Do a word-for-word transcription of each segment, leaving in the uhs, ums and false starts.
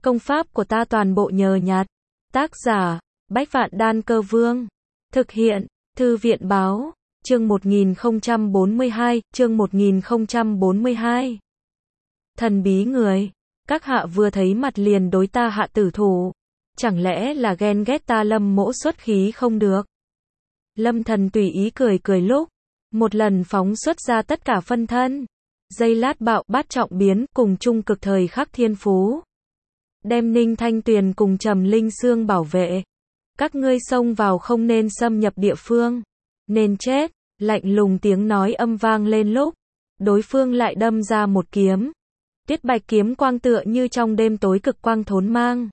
Công pháp của ta toàn bộ nhờ nhặt. Tác giả, Bách Vạn Đan Cơ Vương. Thực hiện, Thư viện Báo. Chương một nghìn không trăm bốn mươi hai, chương một nghìn không trăm bốn mươi hai. Thần bí người, các hạ vừa thấy mặt liền đối ta hạ tử thủ. Chẳng lẽ là ghen ghét ta Lâm mỗ xuất khí không được? Lâm Thần tùy ý cười cười lúc, một lần phóng xuất ra tất cả phân thân. Giây lát bạo bát trọng biến cùng chung cực thời khắc thiên phú. Đem Ninh Thanh Tuyền cùng Trầm Linh Sương bảo vệ. Các ngươi xông vào không nên xâm nhập địa phương. Nên chết, lạnh lùng tiếng nói âm vang lên lúc. Đối phương lại đâm ra một kiếm. Tuyết bạch kiếm quang tựa như trong đêm tối cực quang thốn mang.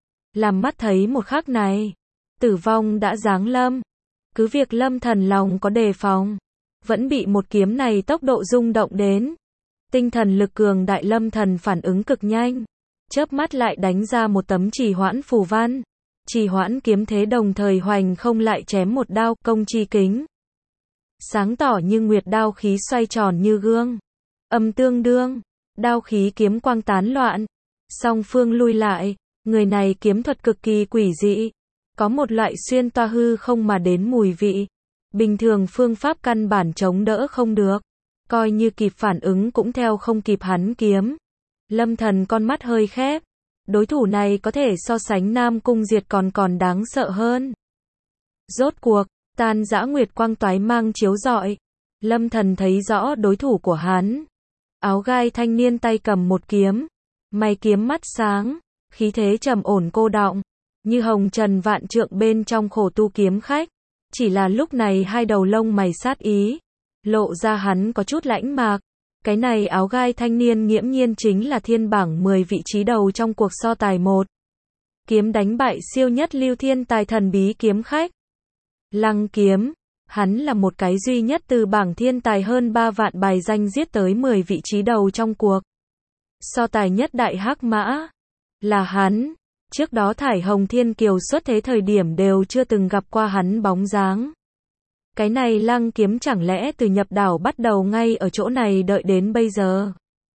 Làm mắt thấy một khắc này. Tử vong đã giáng lâm. Cứ việc Lâm Thần lòng có đề phòng. Vẫn bị một kiếm này tốc độ rung động đến. Tinh thần lực cường đại Lâm Thần phản ứng cực nhanh. Chớp mắt lại đánh ra một tấm trì hoãn phù văn. Trì hoãn kiếm thế đồng thời hoành không lại chém một đao công chi kính. Sáng tỏ như nguyệt đao khí xoay tròn như gương. Âm tương đương. Đao khí kiếm quang tán loạn. Song phương lui lại. Người này kiếm thuật cực kỳ quỷ dị. Có một loại xuyên toa hư không mà đến mùi vị. Bình thường phương pháp căn bản chống đỡ không được. Coi như kịp phản ứng cũng theo không kịp hắn kiếm. Lâm Thần con mắt hơi khép. Đối thủ này có thể so sánh Nam Cung Diệt còn còn đáng sợ hơn. Rốt cuộc, tan dã nguyệt quang toái mang chiếu rọi. Lâm Thần thấy rõ đối thủ của hắn. Áo gai thanh niên tay cầm một kiếm. Mày kiếm mắt sáng. Khí thế trầm ổn cô đọng. Như hồng trần vạn trượng bên trong khổ tu kiếm khách. Chỉ là lúc này hai đầu lông mày sát ý. Lộ ra hắn có chút lãnh mạc. Cái này áo gai thanh niên nghiễm nhiên chính là thiên bảng mười vị trí đầu trong cuộc so tài một. Kiếm đánh bại siêu nhất lưu thiên tài thần bí kiếm khách. Lăng Kiếm. Hắn là một cái duy nhất từ bảng thiên tài hơn ba vạn bài danh giết tới mười vị trí đầu trong cuộc. So tài nhất đại hắc mã. Là hắn. Trước đó Thải Hồng Thiên Kiều xuất thế thời điểm đều chưa từng gặp qua hắn bóng dáng. Cái này Lăng Kiếm chẳng lẽ từ nhập đảo bắt đầu ngay ở chỗ này đợi đến bây giờ.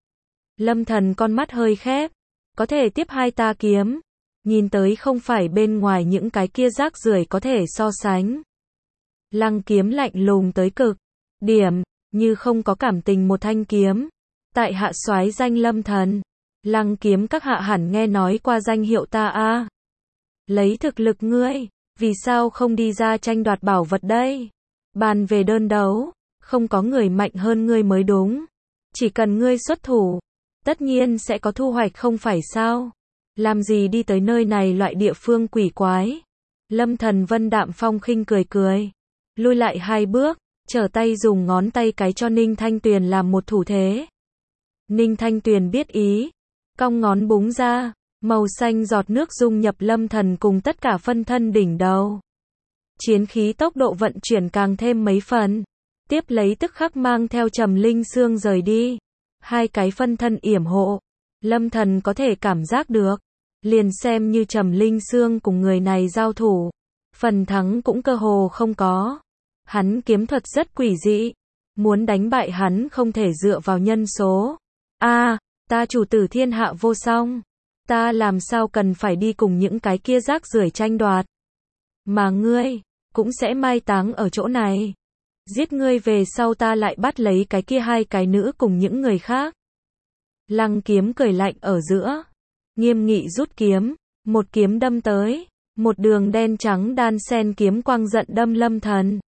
Lâm Thần con mắt hơi khép. Có thể tiếp hai ta kiếm. Nhìn tới không phải bên ngoài những cái kia rác rưởi có thể so sánh. Lăng Kiếm lạnh lùng tới cực. Điểm, như không có cảm tình một thanh kiếm. Tại hạ soái danh Lâm Thần. Lăng Kiếm các hạ hẳn nghe nói qua danh hiệu ta a. Lấy thực lực ngươi, vì sao không đi ra tranh đoạt bảo vật đây? Bàn về đơn đấu, không có người mạnh hơn ngươi mới đúng. Chỉ cần ngươi xuất thủ, tất nhiên sẽ có thu hoạch không phải sao? Làm gì đi tới nơi này loại địa phương quỷ quái? Lâm Thần Vân đạm phong khinh cười cười. Lui lại hai bước, trở tay dùng ngón tay cái cho Ninh Thanh Tuyền làm một thủ thế. Ninh Thanh Tuyền biết ý. Cong ngón búng ra, màu xanh giọt nước dung nhập Lâm Thần cùng tất cả phân thân đỉnh đầu. Chiến khí tốc độ vận chuyển càng thêm mấy phần. Tiếp lấy tức khắc mang theo Trầm Linh Sương rời đi. Hai cái phân thân yểm hộ. Lâm Thần có thể cảm giác được. Liền xem như Trầm Linh Sương cùng người này giao thủ. Phần thắng cũng cơ hồ không có. Hắn kiếm thuật rất quỷ dị. Muốn đánh bại hắn không thể dựa vào nhân số. A à, ta chủ tử thiên hạ vô song. Ta làm sao cần phải đi cùng những cái kia rác rưởi tranh đoạt. Mà ngươi, cũng sẽ mai táng ở chỗ này. Giết ngươi về sau ta lại bắt lấy cái kia hai cái nữ cùng những người khác. Lăng Kiếm cười lạnh ở giữa. Nghiêm nghị rút kiếm. Một kiếm đâm tới. Một đường đen trắng đan sen kiếm quang giận đâm Lâm Thần.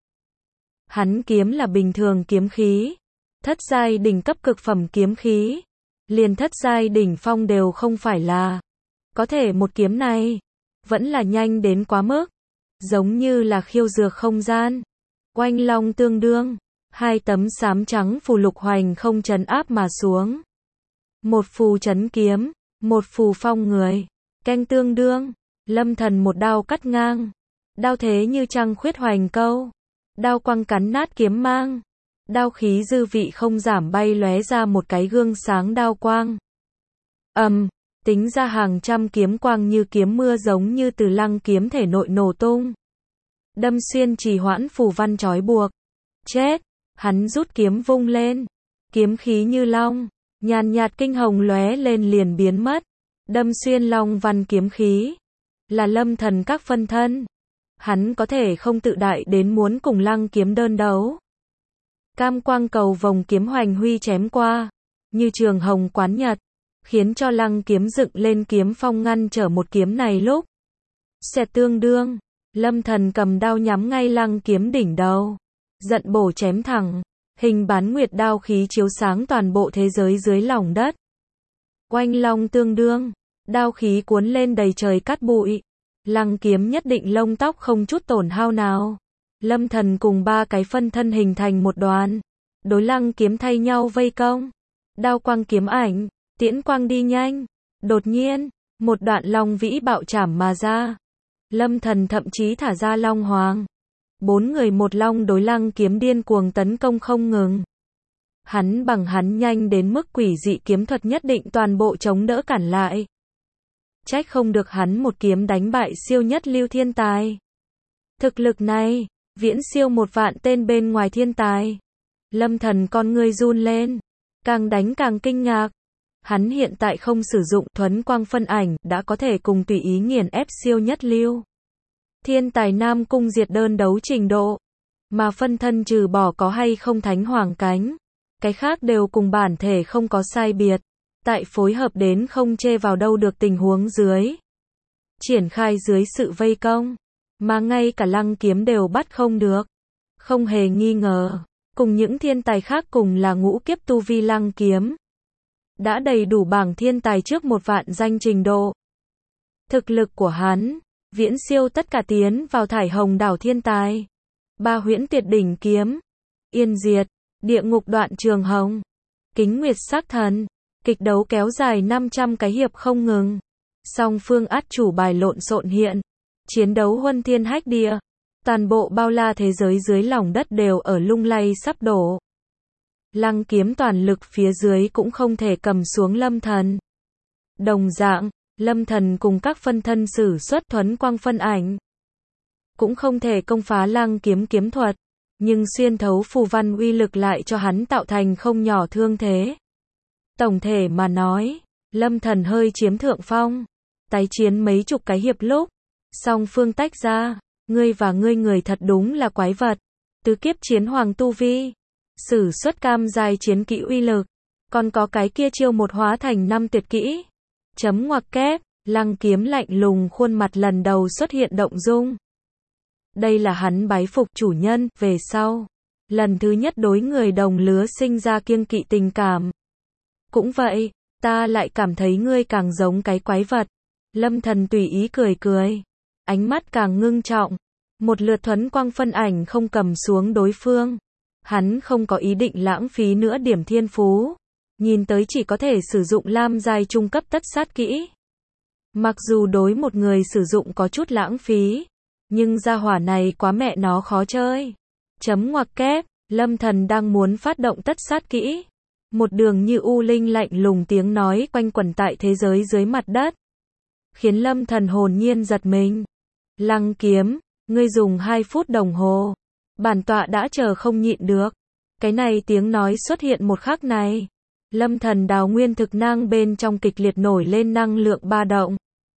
Hắn kiếm là bình thường kiếm khí. Thất giai đỉnh cấp cực phẩm kiếm khí. Liền thất giai đỉnh phong đều không phải là. Có thể một kiếm này. Vẫn là nhanh đến quá mức. Giống như là khiêu dược không gian. Oanh long tương đương. Hai tấm xám trắng phù lục hoành không trấn áp mà xuống. Một phù trấn kiếm. Một phù phong người. Canh tương đương. Lâm Thần một đao cắt ngang. Đao thế như trăng khuyết hoành câu. Đao quăng cắn nát kiếm mang. Đao khí dư vị không giảm bay lóe ra một cái gương sáng đao quang. Ầm, um, tính ra hàng trăm kiếm quang như kiếm mưa giống như từ Lăng Kiếm thể nội nổ tung. Đâm xuyên trì hoãn phù văn trói buộc. Chết, hắn rút kiếm vung lên. Kiếm khí như long, nhàn nhạt kinh hồng lóe lên liền biến mất. đâm xuyên long văn kiếm khí, là Lâm Thần các phân thân. Hắn có thể không tự đại đến muốn cùng Lăng Kiếm đơn đấu. Cam quang cầu vòng kiếm hoành huy chém qua, như trường hồng quán nhật, khiến cho Lăng Kiếm dựng lên kiếm phong ngăn trở một kiếm này lúc. Xẹt tương đương, Lâm Thần cầm đao nhắm ngay Lăng Kiếm đỉnh đầu, giận bổ chém thẳng, hình bán nguyệt đao khí chiếu sáng toàn bộ thế giới dưới lòng đất. Oanh long tương đương, đao khí cuốn lên đầy trời cát bụi. Lăng Kiếm nhất định lông tóc không chút tổn hao nào. Lâm Thần cùng ba cái phân thân hình thành một đoàn, đối Lăng Kiếm thay nhau vây công. Đao quang kiếm ảnh, tiễn quang đi nhanh. Đột nhiên, một đoạn long vĩ bạo chảm mà ra. Lâm Thần thậm chí thả ra long hoàng. Bốn người một long đối Lăng Kiếm điên cuồng tấn công không ngừng. Hắn bằng hắn nhanh đến mức quỷ dị kiếm thuật nhất định toàn bộ chống đỡ cản lại. Trách không được hắn một kiếm đánh bại siêu nhất lưu thiên tài. Thực lực này, viễn siêu một vạn tên bên ngoài thiên tài. Lâm Thần con ngươi run lên, càng đánh càng kinh ngạc. Hắn hiện tại không sử dụng thuấn quang phân ảnh, đã có thể cùng tùy ý nghiền ép siêu nhất lưu thiên tài Nam Cung diệt đơn đấu trình độ. Mà phân thân trừ bỏ có hay không thánh hoàng cánh, cái khác đều cùng bản thể không có sai biệt. Tại phối hợp đến không chê vào đâu được tình huống dưới, triển khai dưới sự vây công, mà ngay cả Lăng Kiếm đều bắt không được. Không hề nghi ngờ, cùng những thiên tài khác cùng là ngũ kiếp tu vi Lăng Kiếm, đã đầy đủ bảng thiên tài trước một vạn danh trình độ. Thực lực của hắn, viễn siêu tất cả tiến vào thải hồng đảo thiên tài. Ba huyễn tuyệt đỉnh kiếm, yên diệt, địa ngục đoạn trường hồng, kính nguyệt sắc thần. Kịch đấu kéo dài năm trăm cái hiệp không ngừng. Song phương át chủ bài lộn xộn hiện. Chiến đấu huân thiên hách địa. Toàn bộ bao la thế giới dưới lòng đất đều ở lung lay sắp đổ. Lăng Kiếm toàn lực phía dưới cũng không thể cầm xuống Lâm Thần. Đồng dạng, Lâm Thần cùng các phân thân sử xuất thuấn quang phân ảnh, cũng không thể công phá Lăng Kiếm kiếm thuật. Nhưng xuyên thấu phù văn uy lực lại cho hắn tạo thành không nhỏ thương thế. Tổng thể mà nói, Lâm Thần hơi chiếm thượng phong. Tái chiến mấy chục cái hiệp lúc, song phương tách ra. Ngươi và ngươi người thật đúng là quái vật. Tứ kiếp chiến hoàng tu vi, sử xuất cam giai chiến kỹ uy lực, còn có cái kia chiêu một hóa thành năm tuyệt kỹ. Chấm ngoặc kép, Lăng Kiếm lạnh lùng khuôn mặt lần đầu xuất hiện động dung. Đây là hắn bái phục chủ nhân về sau, lần thứ nhất đối người đồng lứa sinh ra kiêng kỵ tình cảm. Cũng vậy, ta lại cảm thấy ngươi càng giống cái quái vật. Lâm Thần tùy ý cười cười, ánh mắt càng ngưng trọng. Một lượt thuấn quang phân ảnh không cầm xuống đối phương. Hắn không có ý định lãng phí nữa điểm thiên phú. Nhìn tới chỉ có thể sử dụng lam giai trung cấp tất sát kỹ. Mặc dù đối một người sử dụng có chút lãng phí, nhưng gia hỏa này quá mẹ nó khó chơi. Chấm ngoặc kép, Lâm Thần đang muốn phát động tất sát kỹ. Một đường như u linh lạnh lùng tiếng nói quanh quẩn tại thế giới dưới mặt đất, khiến Lâm Thần hồn nhiên giật mình. Lăng Kiếm, ngươi dùng hai phút đồng hồ, bản tọa đã chờ không nhịn được. Cái này tiếng nói xuất hiện một khắc này, Lâm Thần đào nguyên thực năng bên trong kịch liệt nổi lên năng lượng ba động.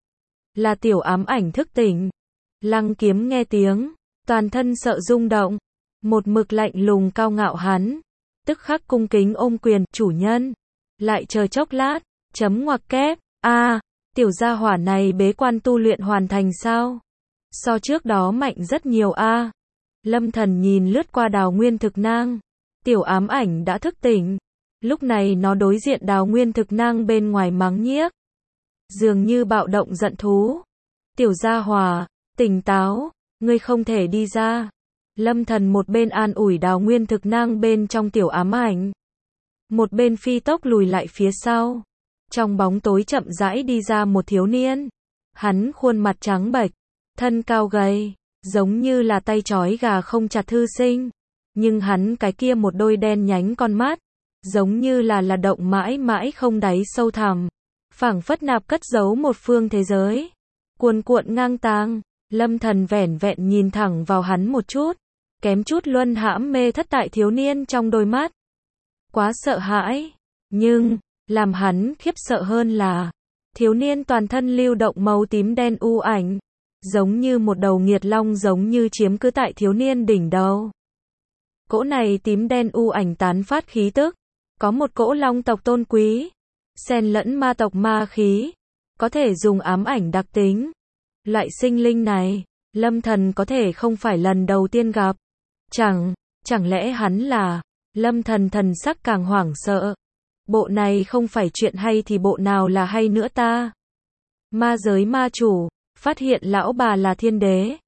Là tiểu ám ảnh thức tỉnh. Lăng Kiếm nghe tiếng, toàn thân sợ rung động. Một mực lạnh lùng cao ngạo hắn, tức khắc cung kính ôm quyền, chủ nhân. Lại chờ chốc lát, chấm ngoặc kép, a à, tiểu gia hỏa này bế quan tu luyện hoàn thành sao? So trước đó mạnh rất nhiều a à. Lâm Thần nhìn lướt qua đào nguyên thực nang, tiểu ám ảnh đã thức tỉnh. Lúc này nó đối diện đào nguyên thực nang bên ngoài mắng nhiếc, dường như bạo động giận thú. Tiểu gia hỏa, tỉnh táo, ngươi không thể đi ra. Lâm Thần một bên an ủi đào nguyên thực nang bên trong tiểu ám ảnh, một bên phi tốc lùi lại phía sau. Trong bóng tối chậm rãi đi ra một thiếu niên. Hắn khuôn mặt trắng bệch, thân cao gầy, giống như là tay trói gà không chặt thư sinh. Nhưng hắn cái kia một đôi đen nhánh con mắt, giống như là là động mãi mãi không đáy sâu thẳm, phảng phất nạp cất giấu một phương thế giới cuồn cuộn ngang tàng. Lâm Thần vẻn vẹn nhìn thẳng vào hắn một chút, kém chút luân hãm mê thất tại thiếu niên trong đôi mắt. Quá sợ hãi, nhưng làm hắn khiếp sợ hơn là Thiếu niên toàn thân lưu động màu tím đen u ảnh, giống như một đầu nghiệt long giống như chiếm cứ tại thiếu niên đỉnh đầu. Cỗ này tím đen u ảnh tán phát khí tức, có một cỗ long tộc tôn quý, xen lẫn ma tộc ma khí, có thể dùng ám ảnh đặc tính. Loại sinh linh này, Lâm Thần có thể không phải lần đầu tiên gặp. Chẳng, chẳng lẽ hắn là... Lâm Thần thần sắc càng hoảng sợ. Bộ này không phải chuyện hay thì bộ nào là hay nữa ta? Ma giới ma chủ, phát hiện lão bà là thiên đế.